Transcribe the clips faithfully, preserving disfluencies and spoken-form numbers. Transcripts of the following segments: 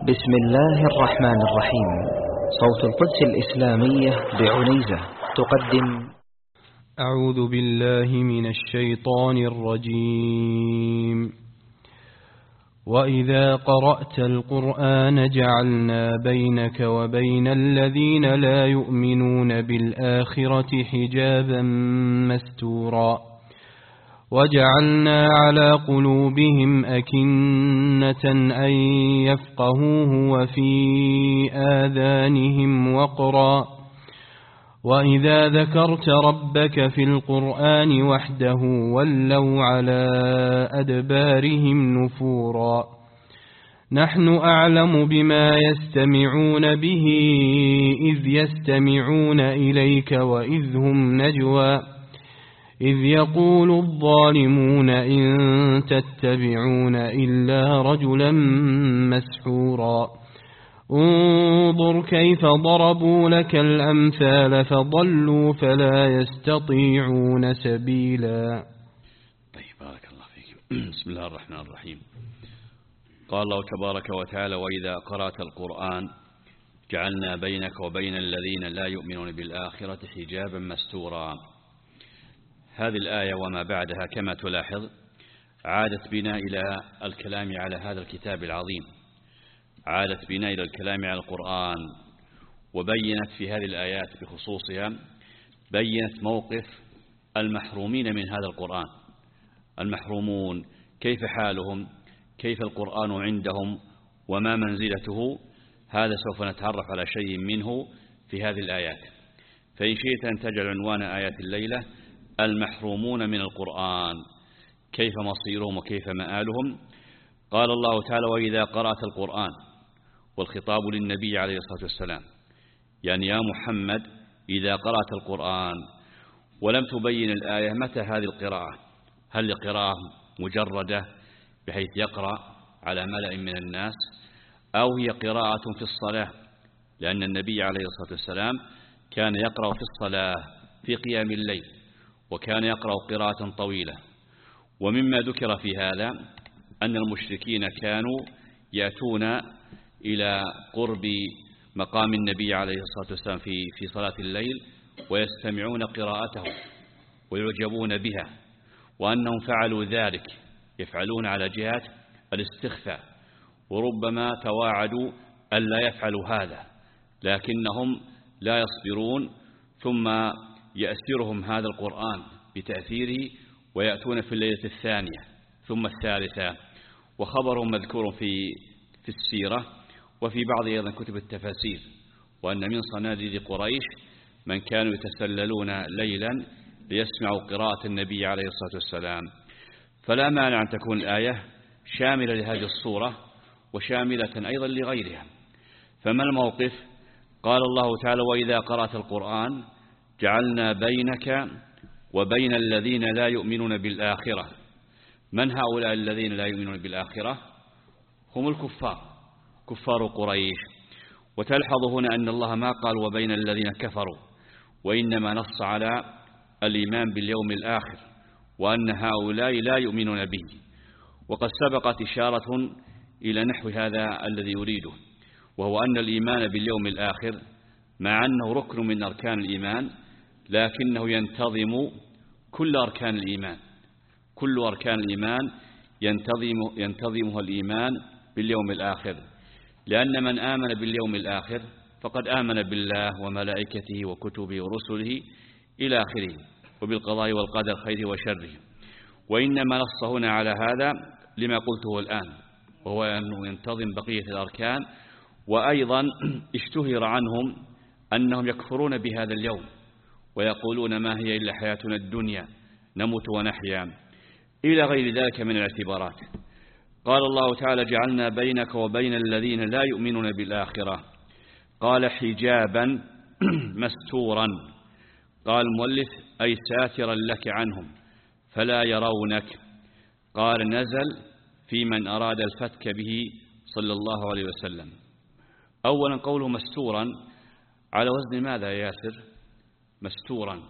بسم الله الرحمن الرحيم. صوت القدس الإسلامية بعنيزة تقدم. أعوذ بالله من الشيطان الرجيم. وإذا قرأت القرآن جعلنا بينك وبين الذين لا يؤمنون بالآخرة حجابا مستورا وجعلنا على قلوبهم أكنة أن يفقهوه وفي آذانهم وقرا وإذا ذكرت ربك في القرآن وحده ولوا على أدبارهم نفورا نحن أعلم بما يستمعون به إذ يستمعون إليك وإذ هم نجوى إذ يقول الظالمون إن تتبعون إلا رجلا مسحورا انظر كيف ضربوا لك الأمثال فضلوا فلا يستطيعون سبيلا. طيب، بارك الله فيك. بسم الله الرحمن الرحيم. قال الله تبارك وتعالى: وإذا قرأت القرآن جعلنا بينك وبين الذين لا يؤمنون بالآخرة حجابا مستورا. هذه الآية وما بعدها كما تلاحظ عادت بنا إلى الكلام على هذا الكتاب العظيم، عادت بنا إلى الكلام على القرآن، وبينت في هذه الآيات بخصوصها بينت موقف المحرومين من هذا القرآن. المحرومون كيف حالهم، كيف القرآن عندهم، وما منزلته، هذا سوف نتعرف على شيء منه في هذه الآيات. فإن شئت أن تجعل عنوان آيات الليلة المحرومون من القرآن، كيف مصيرهم وكيف مآلهم. قال الله تعالى: وإذا قرأت القرآن، والخطاب للنبي عليه الصلاة والسلام، يعني يا محمد إذا قرأت القرآن. ولم تبين الآية متى هذه القراءة، هل قراءة مجردة بحيث يقرأ على ملأ من الناس، أو هي قراءة في الصلاة، لأن النبي عليه الصلاة والسلام كان يقرأ في الصلاة في قيام الليل، وكان يقرأ قراءة طويلة. ومما ذكر في هذا أن المشركين كانوا يأتون إلى قرب مقام النبي عليه الصلاة والسلام في في صلاة الليل ويستمعون قراءته ويعجبون بها، وأنهم فعلوا ذلك يفعلون على جهة الاستخفاء، وربما تواعدوا ألا يفعلوا هذا، لكنهم لا يصبرون، ثم يأسرهم هذا القرآن بتأثيره ويأتون في الليلة الثانية ثم الثالثة. وخبرهم مذكور في في السيرة وفي بعض أيضا كتب التفاسير، وأن من صناديد قريش من كانوا يتسللون ليلا ليسمعوا قراءة النبي عليه الصلاة والسلام. فلا مانع أن تكون الآية شاملة لهذه الصورة وشاملة أيضا لغيرها. فما الموقف؟ قال الله تعالى: وإذا قرأت القرآن جعلنا بينك وبين الذين لا يؤمنون بالآخرة. من هؤلاء الذين لا يؤمنون بالآخرة؟ هم الكفار، كفار قريش. وتلحظ هنا أن الله ما قال وبين الذين كفروا، وإنما نص على الإيمان باليوم الآخر، وأن هؤلاء لا يؤمنون به. وقد سبقت إشارة إلى نحو هذا الذي يريده، وهو أن الإيمان باليوم الآخر مع أنه ركن من أركان الإيمان، لكنه ينتظم كل أركان الإيمان، كل أركان الإيمان ينتظم ينتظمها الإيمان باليوم الآخر. لأن من آمن باليوم الآخر فقد آمن بالله وملائكته وكتبه ورسله إلى آخره، وبالقضاء والقدر خيره وشره. وإنما نص هنا على هذا لما قلته الآن، وهو أنه ينتظم بقية الأركان. وأيضا اشتهر عنهم أنهم يكفرون بهذا اليوم ويقولون ما هي إلا حياتنا الدنيا نموت ونحيا، إلى غير ذلك من الاعتبارات. قال الله تعالى: جعلنا بينك وبين الذين لا يؤمنون بالآخرة. قال: حجابا مستورا. قال المؤلف: أي ساترا لك عنهم فلا يرونك. قال: نزل في من أراد الفتك به صلى الله عليه وسلم. أولا قوله مستورا على وزن ماذا يا ياسر؟ مستورا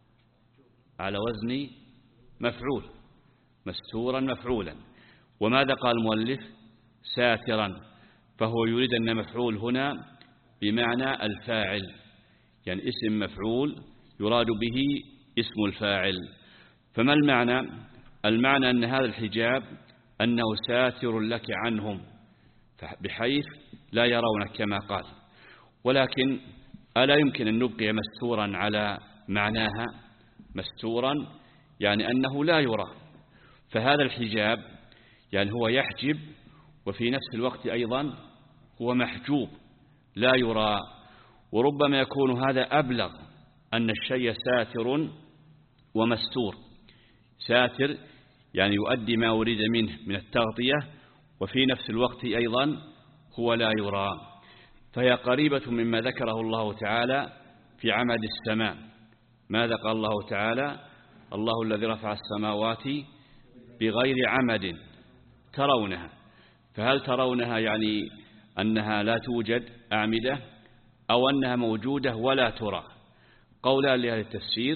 على وزن مفعول، مستورا مفعولا. وماذا قال المؤلف؟ ساترا. فهو يريد أن مفعول هنا بمعنى الفاعل، يعني اسم مفعول يراد به اسم الفاعل. فما المعنى؟ المعنى أن هذا الحجاب أنه ساتر لك عنهم بحيث لا يرونك كما قال. ولكن ألا يمكن أن نبقي مستورا على معناها؟ مستورا يعني أنه لا يرى، فهذا الحجاب يعني هو يحجب وفي نفس الوقت أيضا هو محجوب لا يرى. وربما يكون هذا أبلغ، أن الشيء ساتر ومستور. ساتر يعني يؤدي ما أريد منه من التغطية، وفي نفس الوقت أيضا هو لا يرى. فهي قريبة مما ذكره الله تعالى في عمد السماء. ماذا قال الله تعالى؟ الله الذي رفع السماوات بغير عمد ترونها. فهل ترونها يعني أنها لا توجد أعمدة، أو أنها موجودة ولا ترى؟ قولان لأهل التفسير،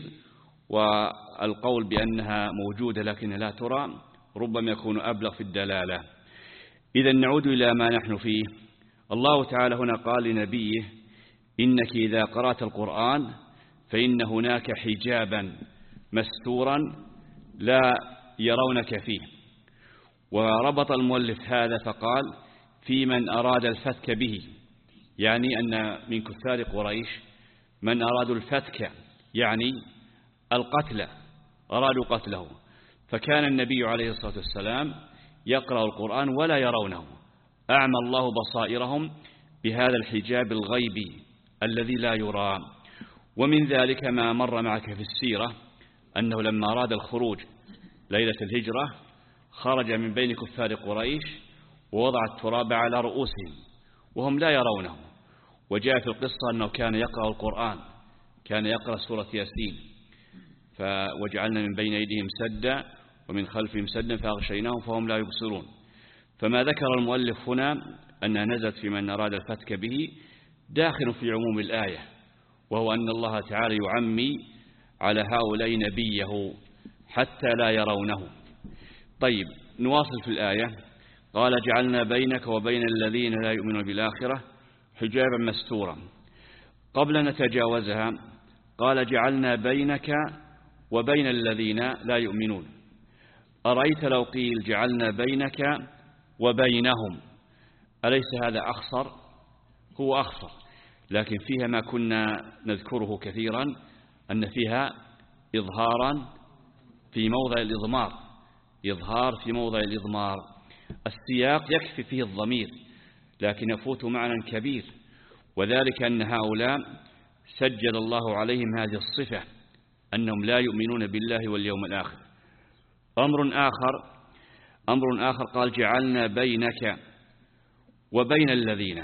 والقول بأنها موجودة لكنها لا ترى ربما يكون أبلغ في الدلالة. إذا نعود إلى ما نحن فيه. الله تعالى هنا قال لنبيه: إنك إذا قرأت القرآن فإن هناك حجابا مستورا لا يرونك فيه. وربط المؤلف هذا فقال: في من أراد الفتك به، يعني أن من كفار قريش من أرادوا الفتك يعني القتل، أرادوا قتله، فكان النبي عليه الصلاة والسلام يقرأ القرآن ولا يرونه، أعمى الله بصائرهم بهذا الحجاب الغيبي الذي لا يرى. ومن ذلك ما مر معك في السيرة أنه لما أراد الخروج ليلة الهجرة خرج من بين كفار قريش ووضع التراب على رؤوسهم وهم لا يرونه. وجاء في القصة أنه كان يقرأ القرآن، كان يقرأ سورة ياسين: وجعلنا من بين أيديهم سدا ومن خلفهم سدا فأغشيناهم فهم لا يبصرون. فما ذكر المؤلف هنا أنها نزلت في من أراد الفتك به داخل في عموم الآية، وهو أن الله تعالى يعمي على هؤلاء نبيه حتى لا يرونه. طيب نواصل في الآية. قال: جعلنا بينك وبين الذين لا يؤمنون بالآخرة حجابا مستورا. قبل أن نتجاوزها قال: جعلنا بينك وبين الذين لا يؤمنون. أرأيت لو قيل جعلنا بينك وبينهم، أليس هذا أخصر؟ هو أخصر، لكن فيها ما كنا نذكره كثيرا، أن فيها إظهارا في موضع الإضمار، إظهار في موضع الإضمار. السياق يكفي فيه الضمير، لكن يفوت معنى كبير، وذلك أن هؤلاء سجل الله عليهم هذه الصفة أنهم لا يؤمنون بالله واليوم الآخر. أمر آخر أمر آخر قال: جعلنا بينك وبين الذين.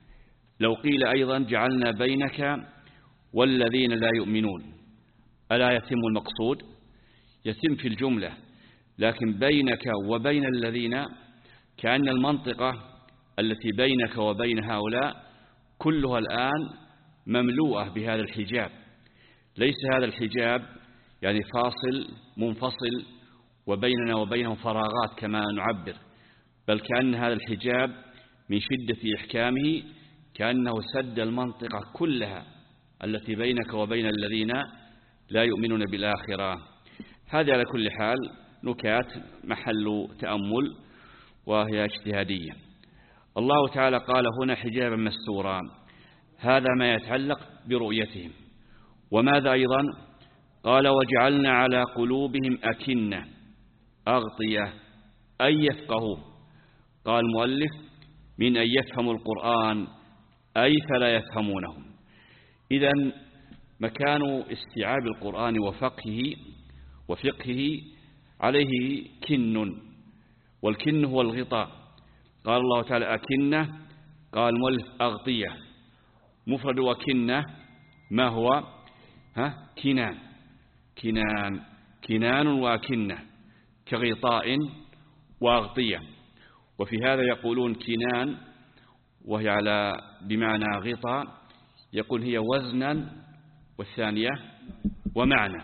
لو قيل أيضا جعلنا بينك والذين لا يؤمنون، ألا يتم المقصود؟ يتم في الجملة، لكن بينك وبين الذين كأن المنطقة التي بينك وبين هؤلاء كلها الآن مملوءة بهذا الحجاب. ليس هذا الحجاب يعني فاصل منفصل وبيننا وبينهم فراغات كما نعبر، بل كأن هذا الحجاب من شدة إحكامه كأنه سد المنطقة كلها التي بينك وبين الذين لا يؤمنون بالآخرة. هذا على كل حال نكات محل تأمل وهي اجتهادية. الله تعالى قال هنا حجابا مستورا، هذا ما يتعلق برؤيتهم. وماذا أيضا؟ قال: وجعلنا على قلوبهم أكنة أغطية أن يفقهوا. قال المؤلف: من أن يفهموا القرآن، أي فلا يفهمونهم. إذن مكان استيعاب القرآن وفقهه وفقهه عليه كن، والكن هو الغطاء. قال الله تعالى أكنة، قال المؤلف أغطية. مفرد وكنة ما هو؟ ها كنان كنان كنان وأكنة كغطاء وأغطية. وفي هذا يقولون كنان وهي على بمعنى غطاء، يقول هي وزنا والثانية ومعنى،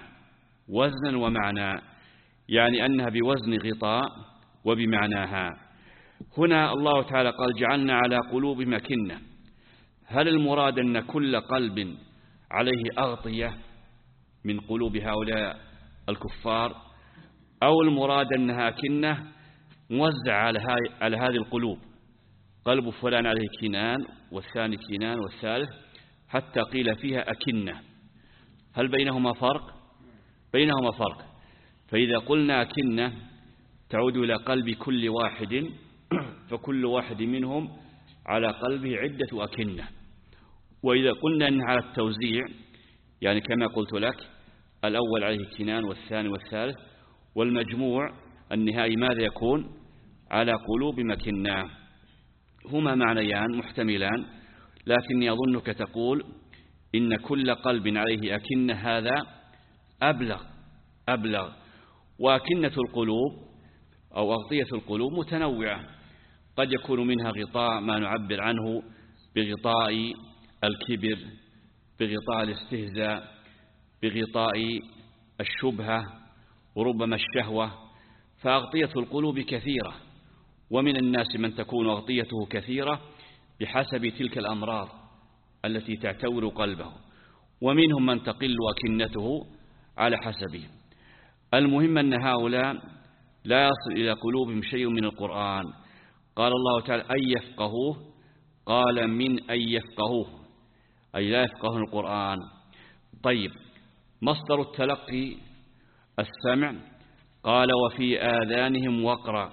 وزنا ومعنى، يعني أنها بوزن غطاء وبمعناها. هنا الله تعالى قال جعلنا على قلوبهم أكنة. هل المراد أن كل قلب عليه أغطية من قلوب هؤلاء الكفار، أو المراد أنها أكنة موزعة على هذه القلوب، قلب فلان عليه كنان والثاني كنان والثالث، حتى قيل فيها أكنة؟ هل بينهما فرق؟ بينهما فرق. فإذا قلنا أكنة تعود إلى قلب كل واحد، فكل واحد منهم على قلبه عدة أكنة. وإذا قلنا أنها على التوزيع، يعني كما قلت لك الأول عليه كنان والثاني والثالث، والمجموع النهائي ماذا يكون؟ على قلوب مكنة. هما معنيان محتملان، لكني أظنك تقول إن كل قلب عليه أكنة هذا أبلغ أبلغ. وأكنة القلوب أو أغطية القلوب متنوعة، قد يكون منها غطاء ما نعبر عنه بغطاء الكبر، بغطاء الاستهزاء، بغطاء الشبهة، وربما الشهوة. فأغطية القلوب كثيرة، ومن الناس من تكون أغطيته كثيرة بحسب تلك الأمراض التي تعتور قلبه، ومنهم من تقل أكنته على حسبه. المهم أن هؤلاء لا يصل إلى قلوبهم شيء من القرآن. قال الله تعالى أن يفقهوه، قال من أن يفقهوه، أي لا يفقهون القرآن. طيب، مصدر التلقي السمع، قال وفي آذانهم وقرا.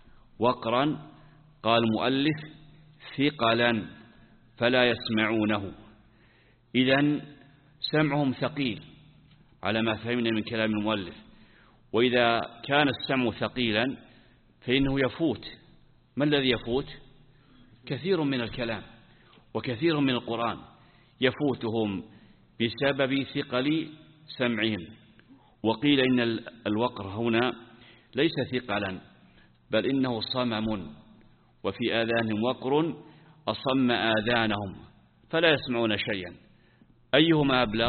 وقرا قال مؤلف ثقلا فلا يسمعونه. إذن سمعهم ثقيل على ما فهمنا من كلام المؤلف. وإذا كان السمع ثقيلا فإنه يفوت. ما الذي يفوت؟ كثير من الكلام وكثير من القرآن يفوتهم بسبب ثقل سمعهم. وقيل إن الوقر هنا ليس ثقلا، بل إنه صمم، وفي آذانهم وقر أصم آذانهم فلا يسمعون شيئا. أيهما أبلغ؟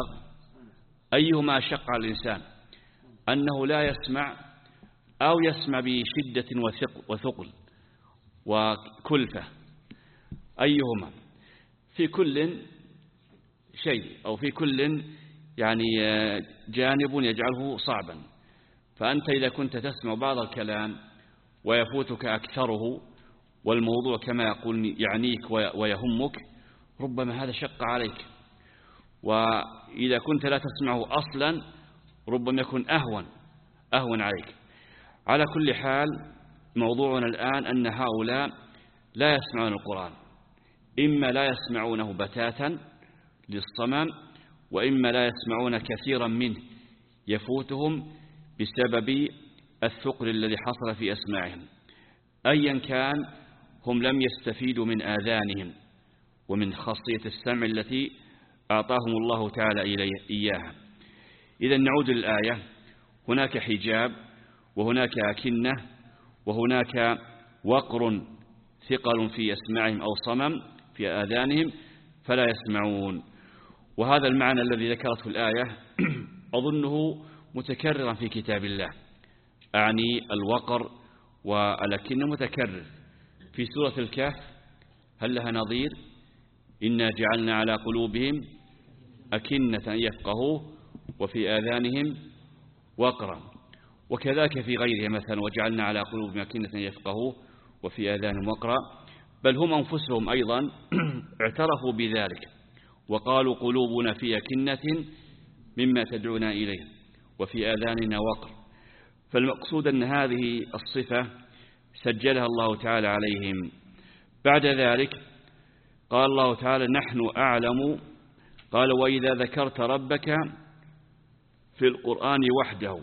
أيهما أشق على الإنسان، أنه لا يسمع أو يسمع بشدة وثقل وكلفة؟ أيهما؟ في كل شيء أو في كل يعني جانب يجعله صعبا. فأنت إذا كنت تسمع بعض الكلام ويفوتك أكثره، والموضوع كما يقول يعنيك ويهمك، ربما هذا شق عليك. وإذا كنت لا تسمعه أصلا ربما يكون أهون أهون عليك. على كل حال، موضوعنا الآن أن هؤلاء لا يسمعون القرآن، إما لا يسمعونه بتاتا للصمم، وإما لا يسمعون كثيرا منه يفوتهم بسبب الثقل الذي حصل في أسماعهم. أيا كان، هم لم يستفيدوا من آذانهم ومن خاصية السمع التي أعطاهم الله تعالى إياها. إذا نعود للآية، هناك حجاب، وهناك أكنة، وهناك وقر ثقل في أسماعهم أو صمم في آذانهم فلا يسمعون. وهذا المعنى الذي ذكرته الآية أظنه متكررا في كتاب الله، أعني الوقر والأكنة متكرر. في سورة الكهف هل لها نظير؟ إنا جعلنا على قلوبهم أكنة أن يفقهوه وفي آذانهم وقرا. وكذلك في غيرها مثلا وجعلنا على قلوبهم أكنة أن يفقهوه وفي آذانهم وقرا. بل هم أنفسهم أيضا اعترفوا بذلك وقالوا قلوبنا في أكنة مما تدعونا إليه وفي آذاننا وقر. فالمقصود أن هذه الصفة سجلها الله تعالى عليهم. بعد ذلك قال الله تعالى نحن أعلم، قال وإذا ذكرت ربك في القرآن وحده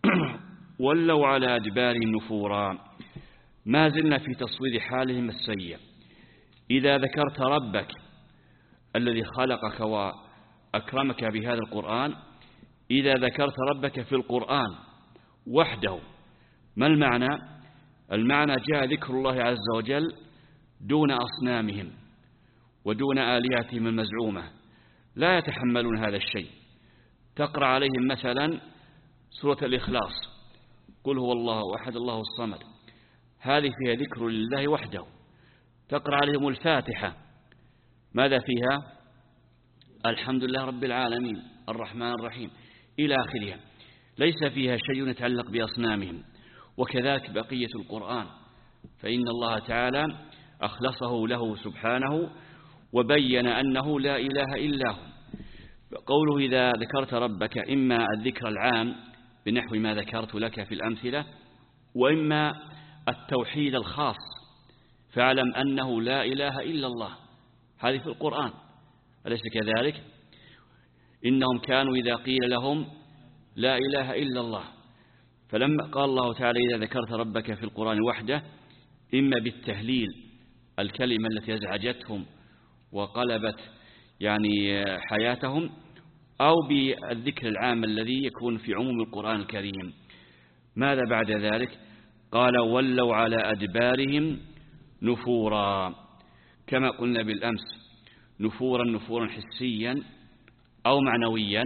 ولوا على أدبارهم نفورا. ما زلنا في تصوير حالهم السيء. إذا ذكرت ربك الذي خلقك وأكرمك بهذا القرآن، إذا ذكرت ربك في القرآن وحده، ما المعنى؟ المعنى جاء ذكر الله عز وجل دون أصنامهم ودون آلهتهم المزعومة، لا يتحملون هذا الشيء. تقرأ عليهم مثلا سورة الإخلاص، قل هو الله أحد الله الصمد، هذه فيها ذكر لله وحده. تقرأ عليهم الفاتحة، ماذا فيها؟ الحمد لله رب العالمين الرحمن الرحيم إلى آخرها، ليس فيها شيء يتعلق بأصنامهم. وكذلك بقية القرآن، فإن الله تعالى أخلصه له سبحانه وبين أنه لا إله إلا هو. قوله إذا ذكرت ربك إما الذكر العام بنحو ما ذكرت لك في الأمثلة، وإما التوحيد الخاص، فاعلم أنه لا إله إلا الله. هذه في القرآن، أليس كذلك؟ إنهم كانوا إذا قيل لهم لا إله إلا الله، فلما قال الله تعالى إذا ذكرت ربك في القرآن وحده، إما بالتهليل الكلمة التي أزعجتهم وقلبت يعني حياتهم، أو بالذكر العام الذي يكون في عموم القرآن الكريم. ماذا بعد ذلك؟ قال ولوا على أدبارهم نفورا، كما قلنا بالأمس، نفورا نفورا حسيا أو معنويا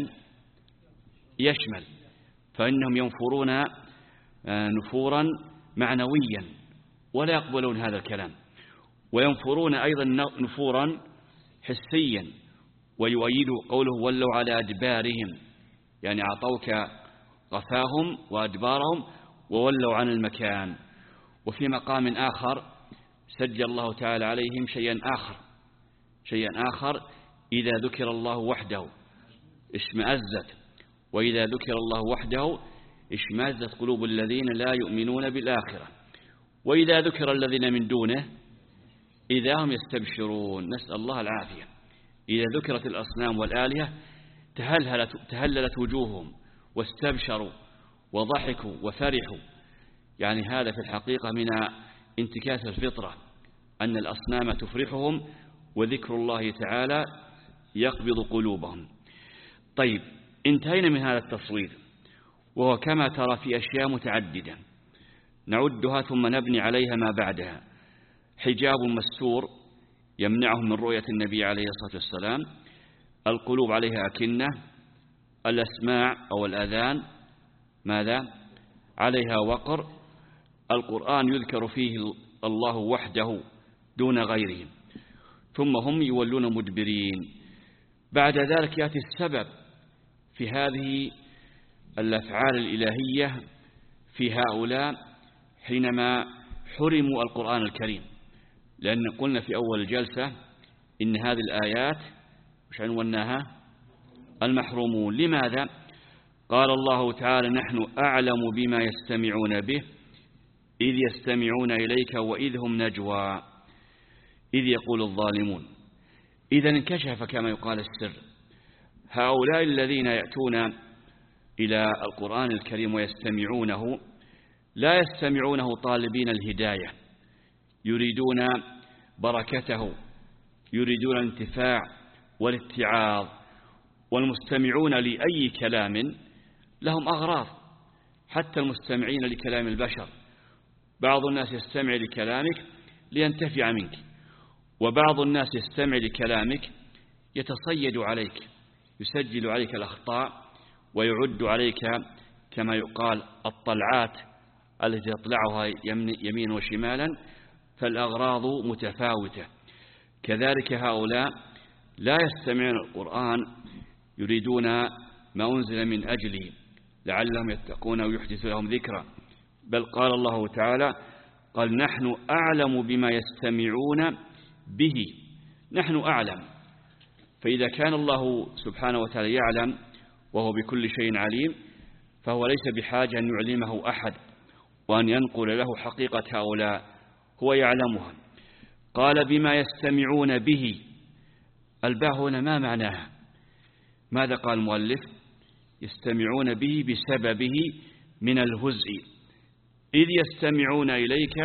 يشمل، فإنهم ينفرون نفورا معنويا ولا يقبلون هذا الكلام، وينفرون أيضا نفورا حسيا. ويؤيد قوله ولوا على أدبارهم، يعني أعطوك غفاهم وأدبارهم وولوا عن المكان. وفي مقام آخر سجل الله تعالى عليهم شيئا آخر شيئا آخر إذا ذكر الله وحده اشمأزت، وإذا ذكر الله وحده اشمأزت قلوب الذين لا يؤمنون بالآخرة، وإذا ذكر الذين من دونه إذا هم يستبشرون. نسأل الله العافية. إذا ذكرت الأصنام والآلهة تهللت, تهللت وجوههم واستبشروا وضحكوا وفرحوا. يعني هذا في الحقيقة من انتكاس الفطرة، أن الأصنام تفرحهم وذكر الله تعالى يقبض قلوبهم. طيب، انتهينا من هذا التصوير، وهو كما ترى في أشياء متعددة نعدها ثم نبني عليها ما بعدها. حجاب مستور يمنعهم من رؤية النبي عليه الصلاة والسلام، القلوب عليها أكنة، الأسماع أو الأذان ماذا؟ عليها وقر، القرآن يذكر فيه الله وحده دون غيره، ثم هم يولون مدبرين. بعد ذلك يأتي السبب في هذه الأفعال الإلهية في هؤلاء حينما حرموا القرآن الكريم، لأن قلنا في أول الجلسة إن هذه الآيات مش عنوناها المحرومون. لماذا؟ قال الله تعالى نحن أعلم بما يستمعون به إذ يستمعون إليك وإذ هم نجوى إذ يقول الظالمون. إذا انكشف كما يقال السر. هؤلاء الذين يأتون إلى القرآن الكريم ويستمعونه لا يستمعونه طالبين الهداية، يريدون بركته، يريدون الانتفاع والاتعاظ. والمستمعون لأي كلام لهم أغراض، حتى المستمعين لكلام البشر. بعض الناس يستمع لكلامك لينتفع منك، وبعض الناس يستمع لكلامك يتصيد عليك، يسجل عليك الأخطاء ويعد عليك كما يقال الطلعات التي تطلعها يمين وشمالا، فالأغراض متفاوتة. كذلك هؤلاء لا يستمعون القرآن يريدون ما أنزل من أجله لعلهم يتقون ويحدث لهم ذكرا، بل قال الله تعالى قال نحن أعلم بما يستمعون به. نحن أعلم، فإذا كان الله سبحانه وتعالى يعلم وهو بكل شيء عليم، فهو ليس بحاجة أن يعلمه أحد وأن ينقل له حقيقة هؤلاء، هو يعلمها. قال بما يستمعون به، الباء هنا ما معناها؟ ماذا قال المؤلف؟ يستمعون به بسببه من الهزء، إذ يستمعون إليك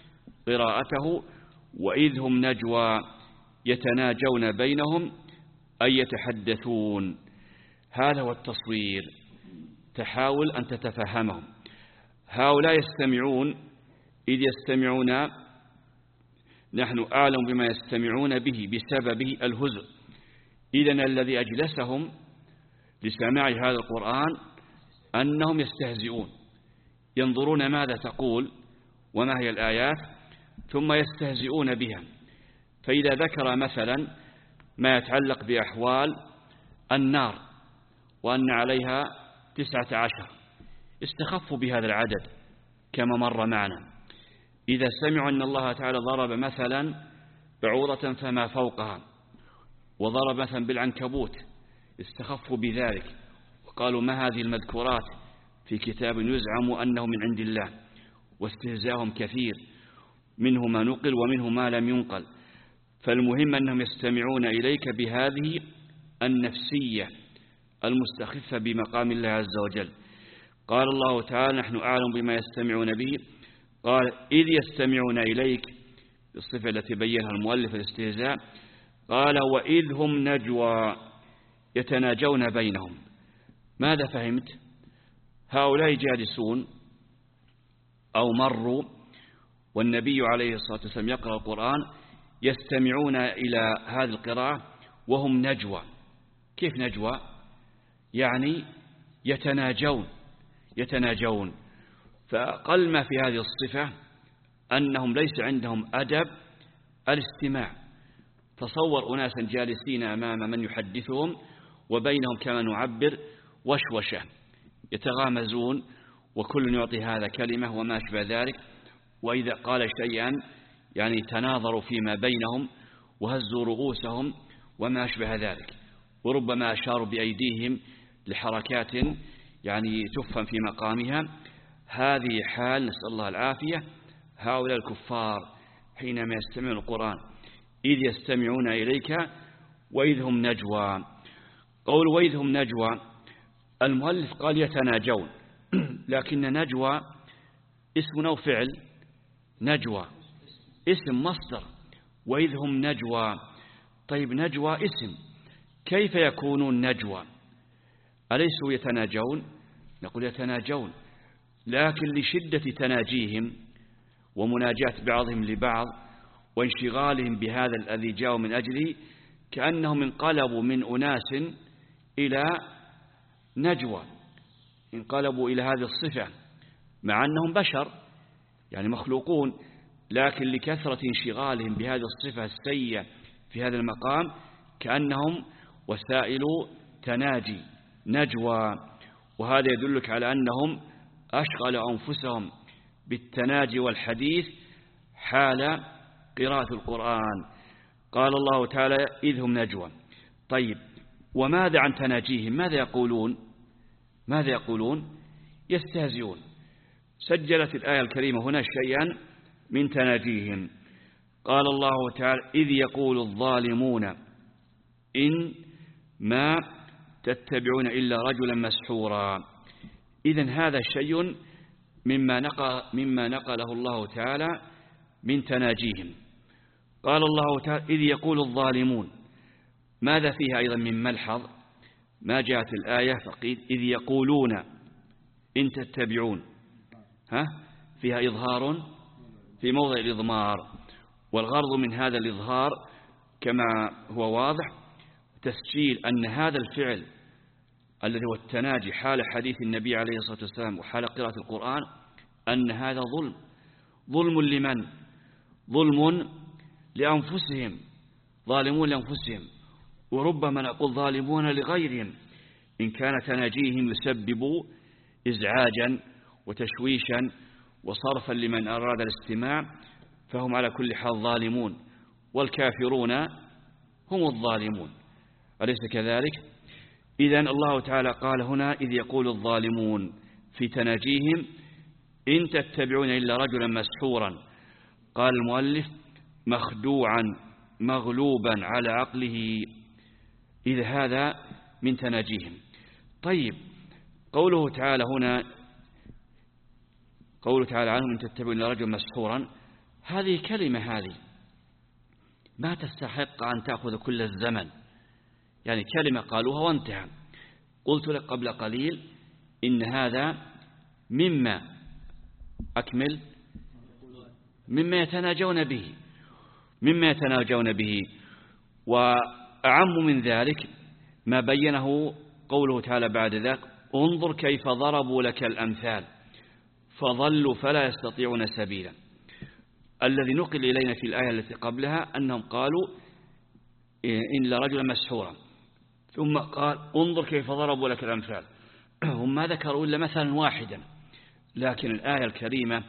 قراءته، وإذ هم نجوى يتناجون بينهم أي يتحدثون. هذا هو التصوير، تحاول أن تتفهمهم. هؤلاء يستمعون إذ يستمعون، نحن أعلم بما يستمعون به بسببه الهزء. إذن الذي أجلسهم لسماع هذا القرآن أنهم يستهزئون، ينظرون ماذا تقول وما هي الآيات، ثم يستهزئون بها. فإذا ذكر مثلا ما يتعلق بأحوال النار وأن عليها تسعة عشر استخفوا بهذا العدد كما مر معنا. إذا سمعوا أن الله تعالى ضرب مثلا بعوضة فما فوقها، وضرب مثلا بالعنكبوت، استخفوا بذلك وقالوا ما هذه المذكورات في كتاب يزعم أنه من عند الله، واستهزاهم كثير، منه ما نقل ومنه ما لم ينقل. فالمهم أنهم يستمعون إليك بهذه النفسية المستخفة بمقام الله عز وجل. قال الله تعالى نحن أعلم بما يستمعون به، قال إذ يستمعون إليك، الصفة التي بينها المؤلف الاستهزاء، قال وإذ هم نجوى يتناجون بينهم. ماذا فهمت؟ هؤلاء جالسون أو مروا والنبي عليه الصلاة والسلام يقرأ القرآن، يستمعون إلى هذه القراءة وهم نجوى. كيف نجوى؟ يعني يتناجون يتناجون فأقل ما في هذه الصفة أنهم ليس عندهم أدب الاستماع. تصور أناسا جالسين أمام من يحدثهم وبينهم كما نعبر وشوشة، يتغامزون وكل يعطي هذا كلمة وما أشبه ذلك، وإذا قال شيئا يعني تناظروا فيما بينهم وهزوا رؤوسهم وما أشبه ذلك، وربما أشاروا بأيديهم لحركات يعني تفهم في مقامها. هذه حال نسأل الله العافية هؤلاء الكفار حينما يستمعون القرآن، إذ يستمعون إليك وإذ هم نجوى. قول وإذ هم نجوى، المؤلف قال يتناجون، لكن نجوى اسم أو فعل؟ نجوى اسم مصدر، وإذ هم نجوى. طيب نجوى اسم، كيف يكونون نجوى؟ أليسوا يتناجون؟ نقول يتناجون، لكن لشدة تناجيهم ومناجاة بعضهم لبعض وانشغالهم بهذا الذي جاءوا من أجله، كأنهم انقلبوا من أناس إلى نجوى، انقلبوا إلى هذه الصفة، مع أنهم بشر يعني مخلوقون، لكن لكثرة انشغالهم بهذه الصفة السيئة في هذا المقام كأنهم وسائل تناجي نجوى. وهذا يدلك على أنهم أشغلوا أنفسهم بالتناجي والحديث حال قراءة القرآن. قال الله تعالى إذ هم نجوى. طيب وماذا عن تناجيهم؟ ماذا يقولون؟ ماذا يقولون؟ يستهزئون. سجلت الآية الكريمة هنا شيئا من تناجيهم. قال الله تعالى إذ يقول الظالمون إن ما تتبعون إلا رجلا مسحورا. إذن هذا شيء مما نقل مما نقله الله تعالى من تناجيهم. قال الله تعالى إذ يقول الظالمون، ماذا فيها أيضا من ملحظ؟ ما جاءت الآية فقيل إذ يقولون إن تتبعون، ها فيها إظهار في موضع الإضمار، والغرض من هذا الإظهار كما هو واضح تسجيل أن هذا الفعل الذي هو التناجي حال حديث النبي عليه الصلاة والسلام وحال قراءة القرآن أن هذا ظلم. ظلم لمن؟ ظلم لأنفسهم، ظالمون لأنفسهم، وربما نقول ظالمون لغيرهم إن كان تناجيهم يسبب إزعاجا وتشويشا وصرفا لمن أراد الاستماع، فهم على كل حال ظالمون، والكافرون هم الظالمون، أليس كذلك؟ إذن الله تعالى قال هنا إذ يقول الظالمون في تناجيهم إن تتبعون إلا رجلا مسحورا. قال المؤلف مخدوعا مغلوبا على عقله، إذ هذا من تناجيهم. طيب قوله تعالى هنا قوله تعالى عنهم إن تتبعون إلا رجلا مسحورا، هذه كلمة هذه ما تستحق أن تأخذ كل الزمن، يعني كلمة قالوها وانتهى. قلت لك قبل قليل إن هذا مما أكمل مما يتناجون به مما يتناجون به وأعم من ذلك ما بينه قوله تعالى بعد ذلك انظر كيف ضربوا لك الأمثال. فضلوا فلا يستطيعون سبيلا. الذي نقل إلينا في الآية التي قبلها أنهم قالوا إن لرجلا مسحورا، ثم قال انظر كيف ضربوا لك الأمثال. هم ما ذكروا إلا مثلا واحدا، لكن الآية الكريمة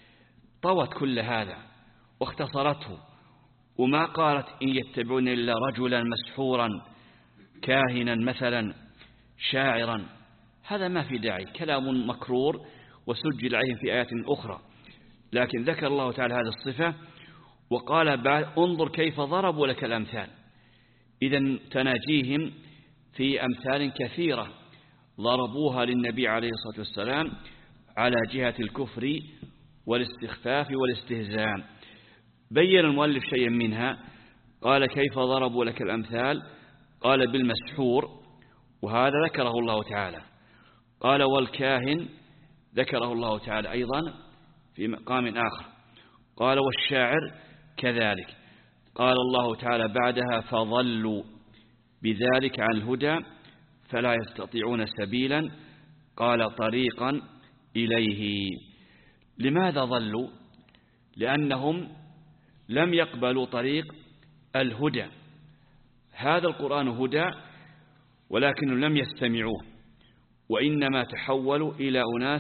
طوت كل هذا واختصرته، وما قالت إن يتبعون إلا رجلا مسحورا كاهنا مثلا شاعرا. هذا ما في داعي، كلام مكرور وسجل عليهم في آيات أخرى، لكن ذكر الله تعالى هذه الصفة وقال بعد انظر كيف ضربوا لك الأمثال. إذن تناجيهم في أمثال كثيرة ضربوها للنبي عليه الصلاة والسلام على جهة الكفر والاستخفاف والاستهزاء. بين المؤلف شيئا منها، قال كيف ضربوا لك الأمثال، قال بالمسحور، وهذا ذكره الله تعالى. قال والكاهن ذكره الله تعالى أيضا في مقام آخر. قال والشاعر كذلك. قال الله تعالى بعدها فضلوا بذلك عن الهدى فلا يستطيعون سبيلا، قال طريقا إليه. لماذا ضلوا؟ لأنهم لم يقبلوا طريق الهدى. هذا القرآن هدى ولكن لم يستمعوه، وإنما تحولوا إلى أناس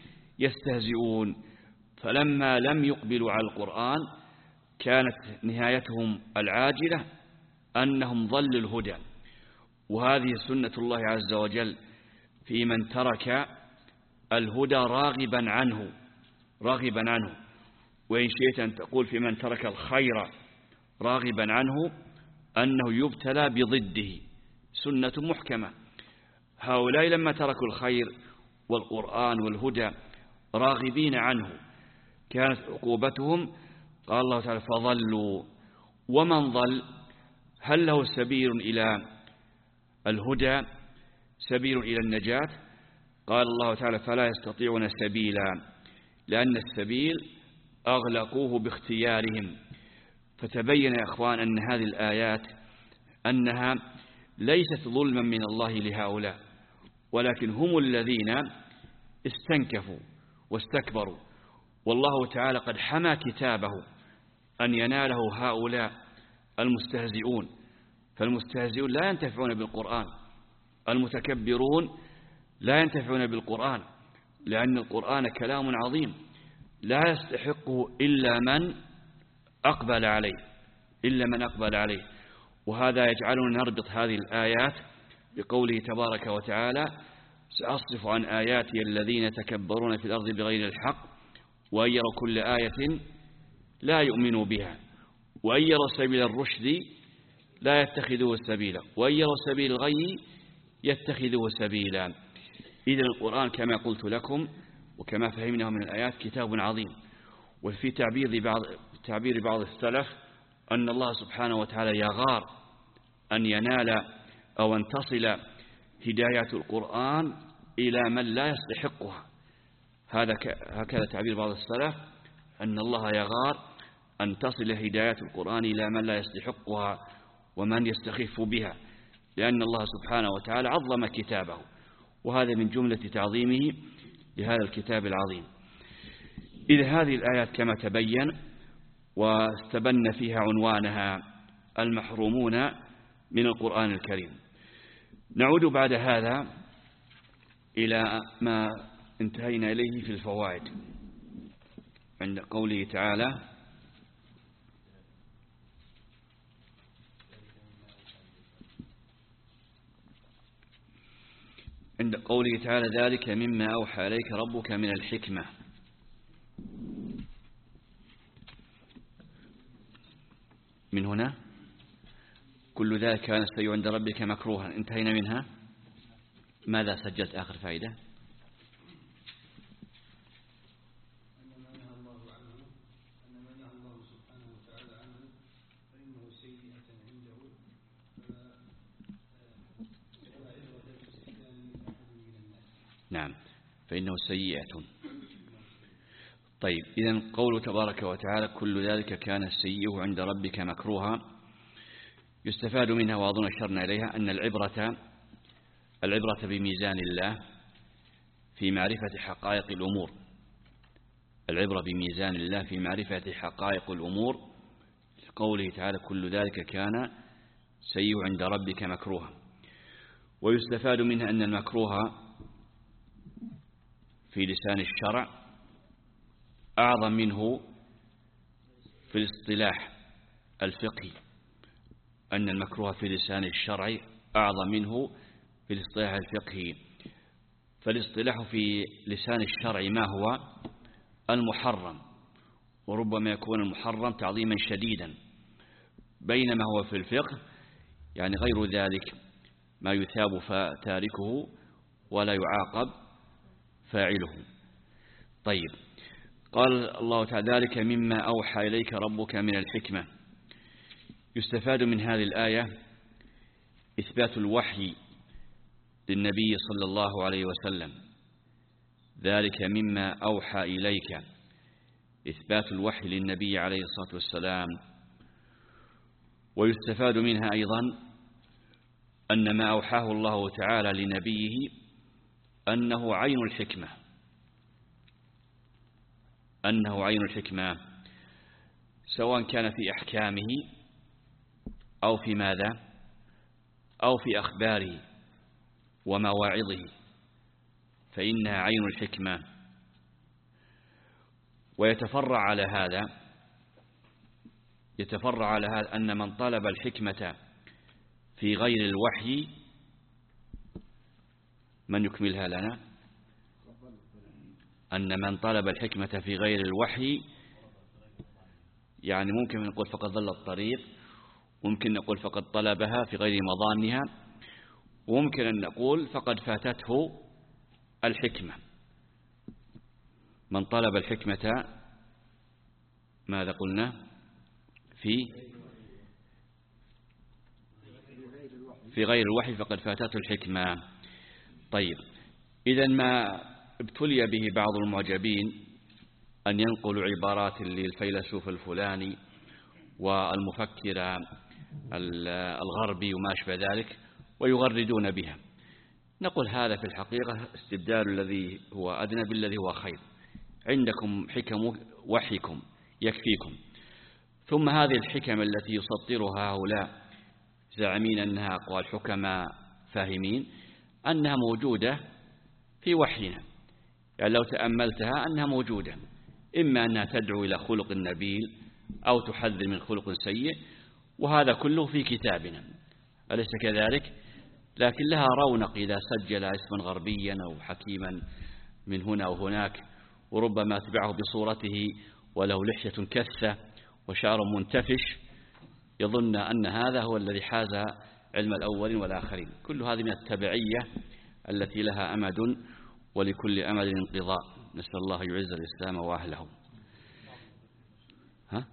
يستهزئون. فلما لم يقبلوا على القرآن كانت نهايتهم العاجلة أنهم ضلوا الهدى. وهذه سنة الله عز وجل في من ترك الهدى راغبا عنه راغبا عنه وإن شئت أن تقول في من ترك الخير راغبا عنه أنه يبتلى بضده، سنة محكمة. هؤلاء لما تركوا الخير والقرآن والهدى راغبين عنه كانت عقوبتهم، قال الله تعالى فضلوا. ومن ضل هل له سبيل إلى الهدى، سبيل إلى النجاة؟ قال الله تعالى فلا يستطيعون سبيلا، لأن السبيل أغلقوه باختيارهم. فتبين يا أخوان أن هذه الآيات أنها ليست ظلما من الله لهؤلاء، ولكن هم الذين استنكفوا واستكبروا، والله تعالى قد حمى كتابه أن يناله هؤلاء المستهزئون. فالمستهزئون لا ينتفعون بالقرآن، المتكبرون لا ينتفعون بالقرآن، لأن القرآن كلام عظيم لا يستحقه إلا من أقبل عليه إلا من أقبل عليه. وهذا يجعلنا نربط هذه الآيات بقوله تبارك وتعالى سأصرف عن آياتي الذين يتكبرون في الأرض بغير الحق وأن يروا كل آية لا يؤمنوا بها وأن يروا سبيل الرشد لا يتخذوه سبيلا وأن يروا سبيل الغي يتخذوه سبيلا. إذن القرآن كما قلت لكم وكما فهمناه من الآيات كتاب عظيم. وفي تعبير بعض, تعبير بعض السلف أن الله سبحانه وتعالى يغار أن ينال أو أن تصل هدايات القرآن إلى من لا يستحقها. هذا هكذا تعبير بعض السلف، أن الله يغار أن تصل هدايات القرآن إلى من لا يستحقها ومن يستخف بها، لأن الله سبحانه وتعالى عظم كتابه، وهذا من جملة تعظيمه لهذا الكتاب العظيم. إذا هذه الآيات كما تبين واستبن فيها عنوانها المحرومون من القرآن الكريم. نعود بعد هذا إلى ما انتهينا إليه في الفوائد عند قوله تعالى عند قوله تعالى ذلك مما أوحى إليك ربك من الحكمة. من هنا كل ذلك كان السيء عند ربك مكروها، انتهينا منها. ماذا سجلت آخر فائدة؟ نعم، فإنه سيئة. طيب، إذن قوله تبارك وتعالى كل ذلك كان السيئ عند ربك مكروها، يستفاد منها وأظن أشرنا إليها أن العبرة العبرة بميزان الله في معرفة حقائق الأمور، العبرة بميزان الله في معرفة حقائق الأمور، قوله تعالى كل ذلك كان سيئ عند ربك مكروها. ويستفاد منها أن المكروه في لسان الشرع أعظم منه في الاصطلاح الفقهي، أن المكروه في لسان الشرع أعظم منه في الاصطلاح الفقهي. فالاصطلاح في لسان الشرع ما هو المحرم، وربما يكون المحرم تعظيما شديدا، بينما هو في الفقه يعني غير ذلك، ما يثاب تاركه ولا يعاقب فاعله. طيب، قال الله تعالى ذلك مما أوحى إليك ربك من الحكمة. يستفاد من هذه الآية إثبات الوحي للنبي صلى الله عليه وسلم، ذلك مما أوحى إليك، إثبات الوحي للنبي عليه الصلاة والسلام. ويستفاد منها أيضا أن ما أوحاه الله تعالى لنبيه أنه عين الحكمة، أنه عين الحكمة سواء كان في أحكامه أو في ماذا أو في أخباره ومواعظه، فإنها عين الحكمة. ويتفرع على هذا يتفرع على هذا أن من طلب الحكمة في غير الوحي، من يكملها لنا؟ أن من طلب الحكمة في غير الوحي يعني ممكن نقول فقد ضل الطريق، ممكن نقول فقد طلبها في غير مضانها، وممكن أن نقول فقد فاتته الحكمة. من طلب الحكمة ماذا قلنا؟ في في غير الوحي فقد فاتته الحكمة. طيب، إذا ما ابتلي به بعض المعجبين أن ينقلوا عبارات للفيلسوف الفلاني والمفكر الغربي وما أشبه ذلك ويغردون بها، نقول هذا في الحقيقة استبدال الذي هو أدنى بالذي هو خير. عندكم حكم وحيكم يكفيكم، ثم هذه الحكم التي يسطرها هؤلاء زاعمين أنها أقوال حكماء فاهمين أنها موجودة في وحينا، يعني لو تأملتها أنها موجودة، إما أنها تدعو إلى خلق نبيل أو تحذر من خلق سيء، وهذا كله في كتابنا، أليس كذلك؟ لكن لها رونق إذا سجل اسما غربيا أو حكيما من هنا أو هناك، وربما تبعه بصورته وله لحية كثة وشعر منتفش، يظن أن هذا هو الذي حاز علم الأولين والآخرين. كل هذه من التبعية التي لها أمد ولكل أمد انقضاء. نسأل الله يعز الإسلام وأهله. ها؟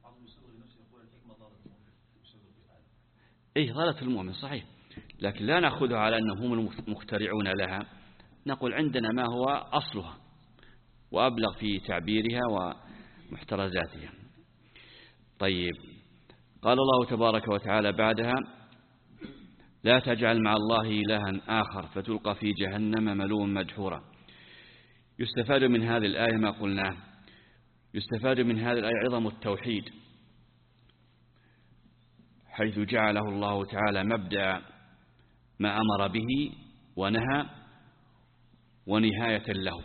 إيه، ضالة المؤمن صحيح، لكن لا نأخذها على أنهم هم المخترعون لها، نقول عندنا ما هو أصلها وأبلغ في تعبيرها ومحترزاتها. طيب، قال الله تبارك وتعالى بعدها لا تجعل مع الله إلها آخر فتلقى في جهنم ملوما مدحورا. يستفاد من هذه الآية ما قلناه، يستفاد من هذه الآية عظم التوحيد، حيث جعله الله تعالى مبدأ ما أمر به ونهى ونهاية له.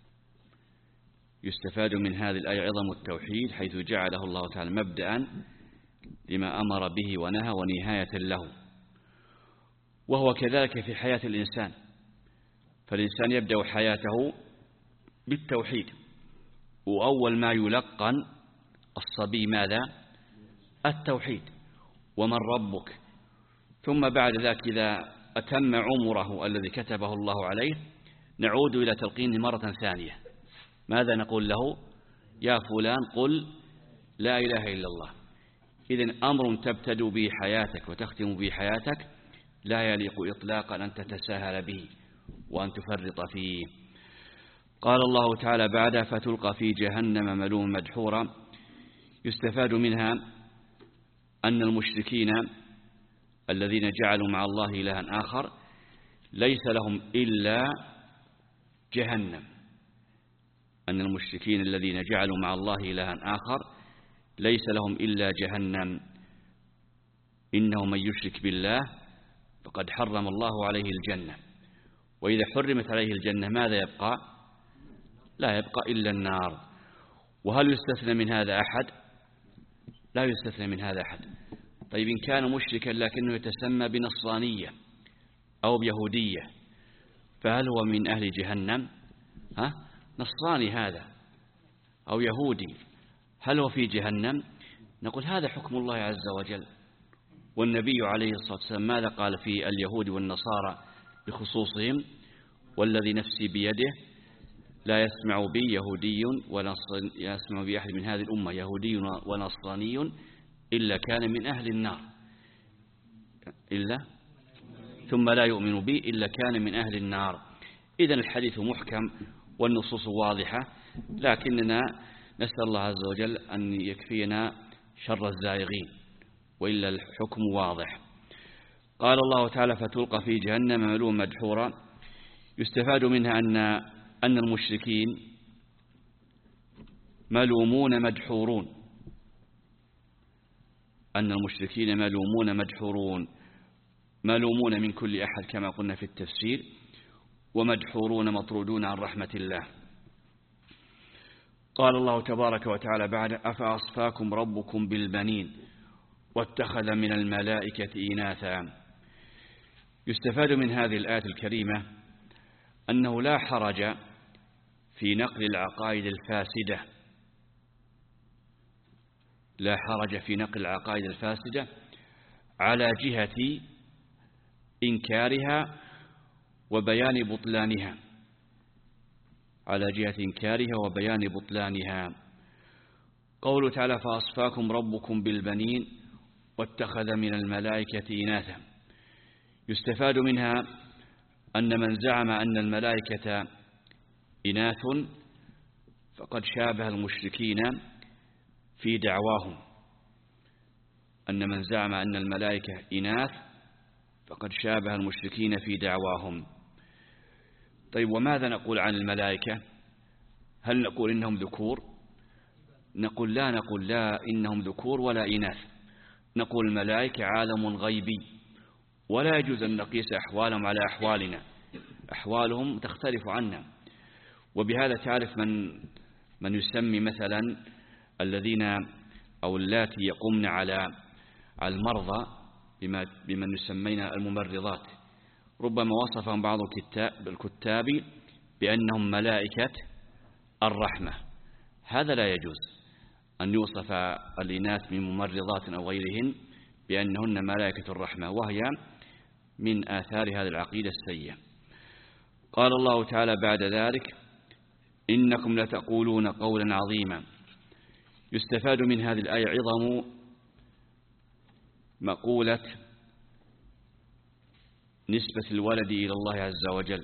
يستفاد من هذه الآية عظم التوحيد، حيث جعله الله تعالى مبدأ لما أمر به ونهى ونهاية له. وهو كذلك في حياة الإنسان، فالإنسان يبدأ حياته بالتوحيد، وأول ما يلقن الصبي ماذا؟ التوحيد، ومن ربك، ثم بعد ذلك إذا أتم عمره الذي كتبه الله عليه نعود إلى تلقينه مرة ثانية. ماذا نقول له؟ يا فلان قل لا إله إلا الله. إذن أمر تبتدأ به حياتك وتختم به حياتك لا يليق إطلاقا أن تتساهل به وأن تفرط فيه. قال الله تعالى بعدها فتلقى في جهنم ملوما مدحورا. يستفاد منها أن المشركين الذين جعلوا مع الله إلها آخر ليس لهم إلا جهنم، أن المشركين الذين جعلوا مع الله إلها آخر ليس لهم إلا جهنم، إنه من يشرك بالله فقد حرم الله عليه الجنة، وإذا حرمت عليه الجنة ماذا يبقى؟ لا يبقى إلا النار. وهل يستثنى من هذا أحد؟ لا يستثنى من هذا أحد. طيب إن كان مشركا لكنه يتسمى بنصرانية أو بيهودية فهل هو من أهل جهنم؟ ها؟ نصراني هذا أو يهودي، هل هو في جهنم؟ نقول هذا حكم الله عز وجل، والنبي عليه الصلاة والسلام ماذا قال في اليهود والنصارى بخصوصهم؟ والذي نفسي بيده لا يسمع بي يهودي ونصر يسمع بأحد من هذه الأمة يهودي ونصراني إلا كان من أهل النار، إلا ثم لا يؤمن بي إلا كان من أهل النار. إذن الحديث محكم والنصوص واضحة، لكننا نسأل الله عز وجل أن يكفينا شر الزائغين، وإلا الحكم واضح. قال الله تعالى فتلقى في جهنم ملوما مدحورا. يستفاد منها أن أن المشركين ملومون مدحورون، أن المشركين ملومون مدحورون، ملومون من كل أحد كما قلنا في التفسير، ومدحورون مطرودون عن رحمة الله. قال الله تبارك وتعالى بعد أفأصفاكم ربكم بالبنين واتخذ من الملائكة إناثا. يستفاد من هذه الآية الكريمة أنه لا حرج في نقل العقائد الفاسدة، لا حرج في نقل العقائد الفاسدة على جهة إنكارها وبيان بطلانها، على جهة إنكارها وبيان بطلانها. قوله تعالى فأصفاكم ربكم بالبنين واتخذ من الملائكة إناثا. يستفاد منها أن من زعم أن الملائكة إناث فقد شابه المشركين في دعواهم، أن من زعم أن الملائكة إناث فقد شابه المشركين في دعواهم. طيب وماذا نقول عن الملائكة؟ هل نقول إنهم ذكور؟ نقول لا، نقول لا إنهم ذكور ولا إناث، نقول الملائكة عالم غيبي ولا يجوز أن نقيس أحوالهم على أحوالنا، أحوالهم تختلف عنا. وبهذا تعرف من من يسمي مثلا الذين أو اللاتي يقومن على على المرضى بما بمن يسمين الممرضات، ربما وصفهم بعض الكتاب الكتاب بأنهم ملائكة الرحمة. هذا لا يجوز أن يوصف الإناث من ممرضات أو غيرهن بأنهن ملائكة الرحمة، وهي من آثار هذه العقيدة السيئة. قال الله تعالى بعد ذلك إنكم لتقولون قولا عظيما. يستفاد من هذه الآية عظم مقولة نسبة الولد إلى الله عز وجل،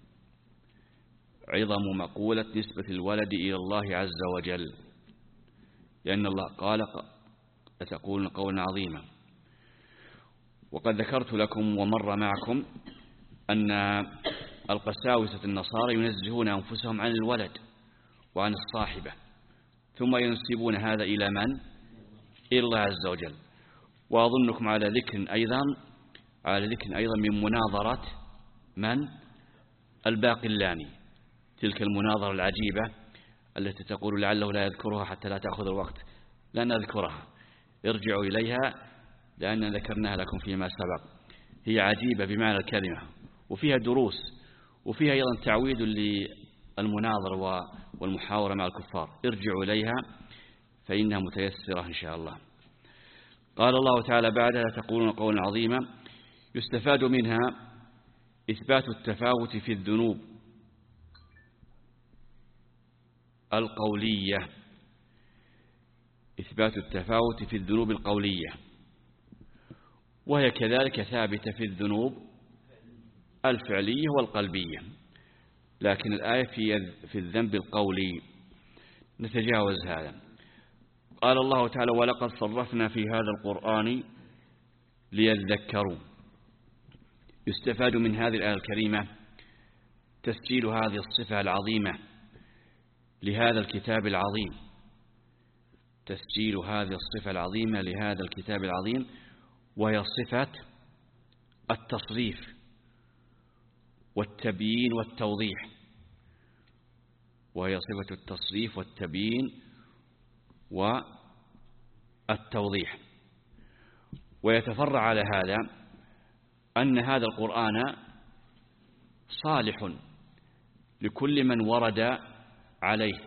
عظم مقولة نسبة الولد إلى الله عز وجل، لأن الله قال لتقولون قولا عظيما. وقد ذكرت لكم ومر معكم أن القساوسة النصارى ينزهون أنفسهم عن الولد وعن الصاحبة، ثم ينسبون هذا إلى من؟ إلى الله عز وجل. وأظنكم على ذكر أيضا على ذكر أيضا من مناظرة من؟ الباقلاني، تلك المناظرة العجيبة التي تقول لعله لا يذكرها حتى لا تأخذ الوقت. لا نذكرها، ارجعوا إليها لأن ذكرناها لكم فيما سبق. هي عجيبة بمعنى الكلمة، وفيها دروس، وفيها أيضا تعويد للمناظرة والمحاورة مع الكفار. ارجعوا إليها فإنها متيسرة إن شاء الله. قال الله تعالى بعدها تقولون قولا عظيما. يستفاد منها إثبات التفاوت في الذنوب القولية، إثبات التفاوت في الذنوب القولية، وهي كذلك ثابتة في الذنوب الفعلية والقلبية، لكن الآية في في الذنب القولي. نتجاوز هذا. قال الله تعالى ولقد صرفنا في هذا القرآن ليذكروا. يستفاد من هذه الآية الكريمة تسجيل هذه الصفة العظيمة لهذا الكتاب العظيم، تسجيل هذه الصفة العظيمة لهذا الكتاب العظيم، وهي صفة التصريف والتبيين والتوضيح، وهي صفة التصريف والتبيين والتوضيح. ويتفرع على هذا أن هذا القرآن صالح لكل من ورد عليه،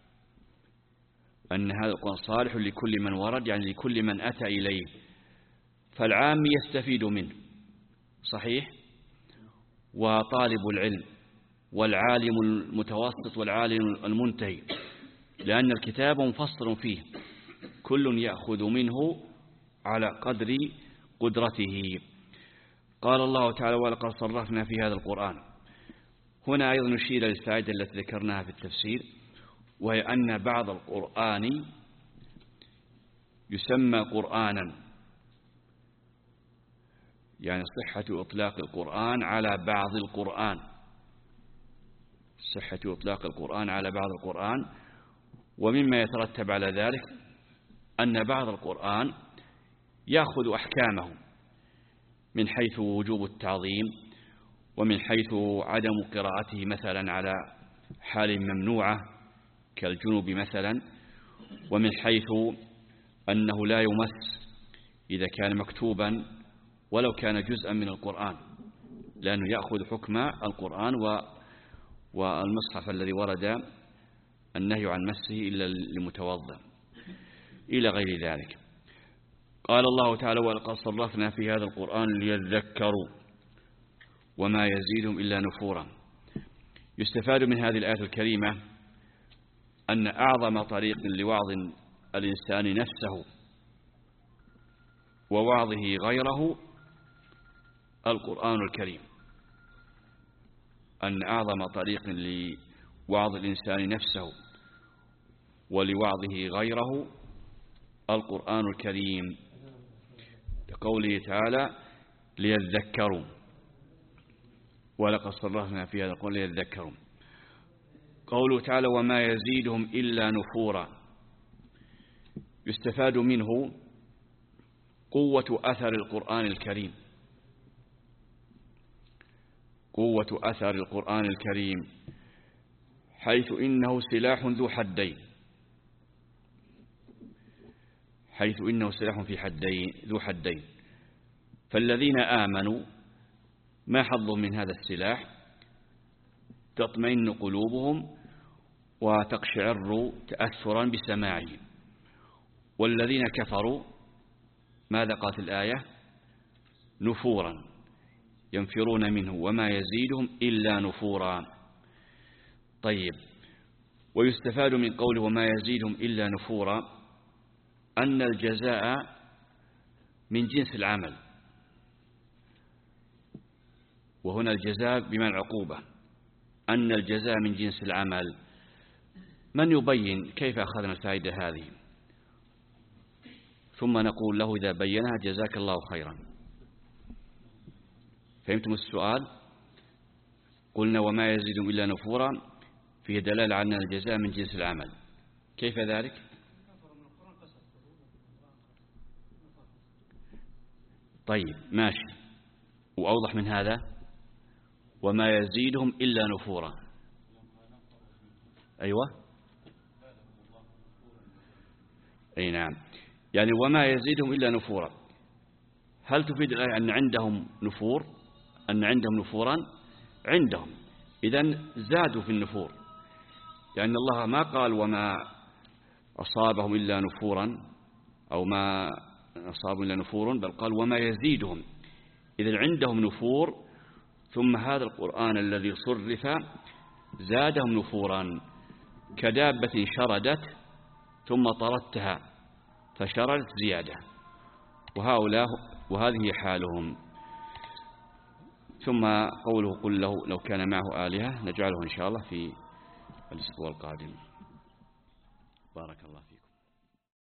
أن هذا القرآن صالح لكل من ورد، يعني لكل من أتى إليه، فالعام يستفيد منه صحيح، وطالب العلم والعالم المتوسط والعالم المنتهي، لأن الكتاب مفصل فيه، كل يأخذ منه على قدر قدرته. قال الله تعالى: ولقد صرفنا في هذا القرآن. هنا أيضا نشير للفائدة التي ذكرناها في التفسير، وهي أن بعض القرآن يسمى قرآنا، يعني صحة إطلاق القرآن على بعض القرآن، صحة إطلاق القرآن على بعض القرآن. ومما يترتب على ذلك أن بعض القرآن يأخذ أحكامه من حيث وجوب التعظيم، ومن حيث عدم قراءته مثلا على حال ممنوعة كالجنوب مثلا، ومن حيث أنه لا يمس إذا كان مكتوبا ولو كان جزءا من القرآن، لأنه يأخذ حكم القرآن والمصحف الذي ورد النهي عن مسه إلا لمتوضأ إلى غير ذلك. قال الله تعالى: ولقد صرفنا في هذا القرآن ليذكروا وما يزيدهم إلا نفورا. يستفاد من هذه الآية الكريمة أن أعظم طريق لوعظ الإنسان نفسه ووعظه غيره القرآن الكريم، أن أعظم طريق لوعظ الإنسان نفسه ولوعظه غيره القرآن الكريم، لقوله تعالى: ليذكروا ولقد صرفنا في هذا القرآن ليذكروا. قوله تعالى: وما يزيدهم إلا نفورا. يستفاد منه قوة أثر القرآن الكريم، قوة أثر القرآن الكريم، حيث إنه سلاح ذو حدين، حيث إنه سلاح في حدين ذو حدين. فالذين آمنوا ما حظوا من هذا السلاح؟ تطمئن قلوبهم وتقشعر تأثرا بسماعه. والذين كفروا ماذا قالت الآية؟ نفورا، ينفرون منه، وما يزيدهم إلا نفورا. طيب، ويستفاد من قوله وما يزيدهم إلا نفورا أن الجزاء من جنس العمل، وهنا الجزاء بمعنى العقوبة، أن الجزاء من جنس العمل. من يبين كيف أخذنا الفائدة هذه؟ ثم نقول له إذا بينها: جزاك الله خيرا. فهمتم السؤال؟ قلنا وما يزيدهم إلا نفورا فيه دلالة على أن الجزاء من جنس العمل. كيف ذلك؟ طيب ماشي، وأوضح من هذا: وما يزيدهم إلا نفورا. أيوة، أي نعم، يعني وما يزيدهم إلا نفورا. هل تفيد الآية أن عندهم نفور؟ أن عندهم نفورا؟ عندهم، إذن زادوا في النفور، لأن الله ما قال وما أصابهم إلا نفورا أو ما أصابهم إلا نفور، بل قال وما يزيدهم، إذن عندهم نفور. ثم هذا القرآن الذي صرف زادهم نفورا، كدابة شردت ثم طردتها فشردت زيادة، وهؤلاء وهذه حالهم. ثم قوله قل له لو كان معه آلهة، نجعله إن شاء الله في الأسبوع القادم. بارك الله فيك.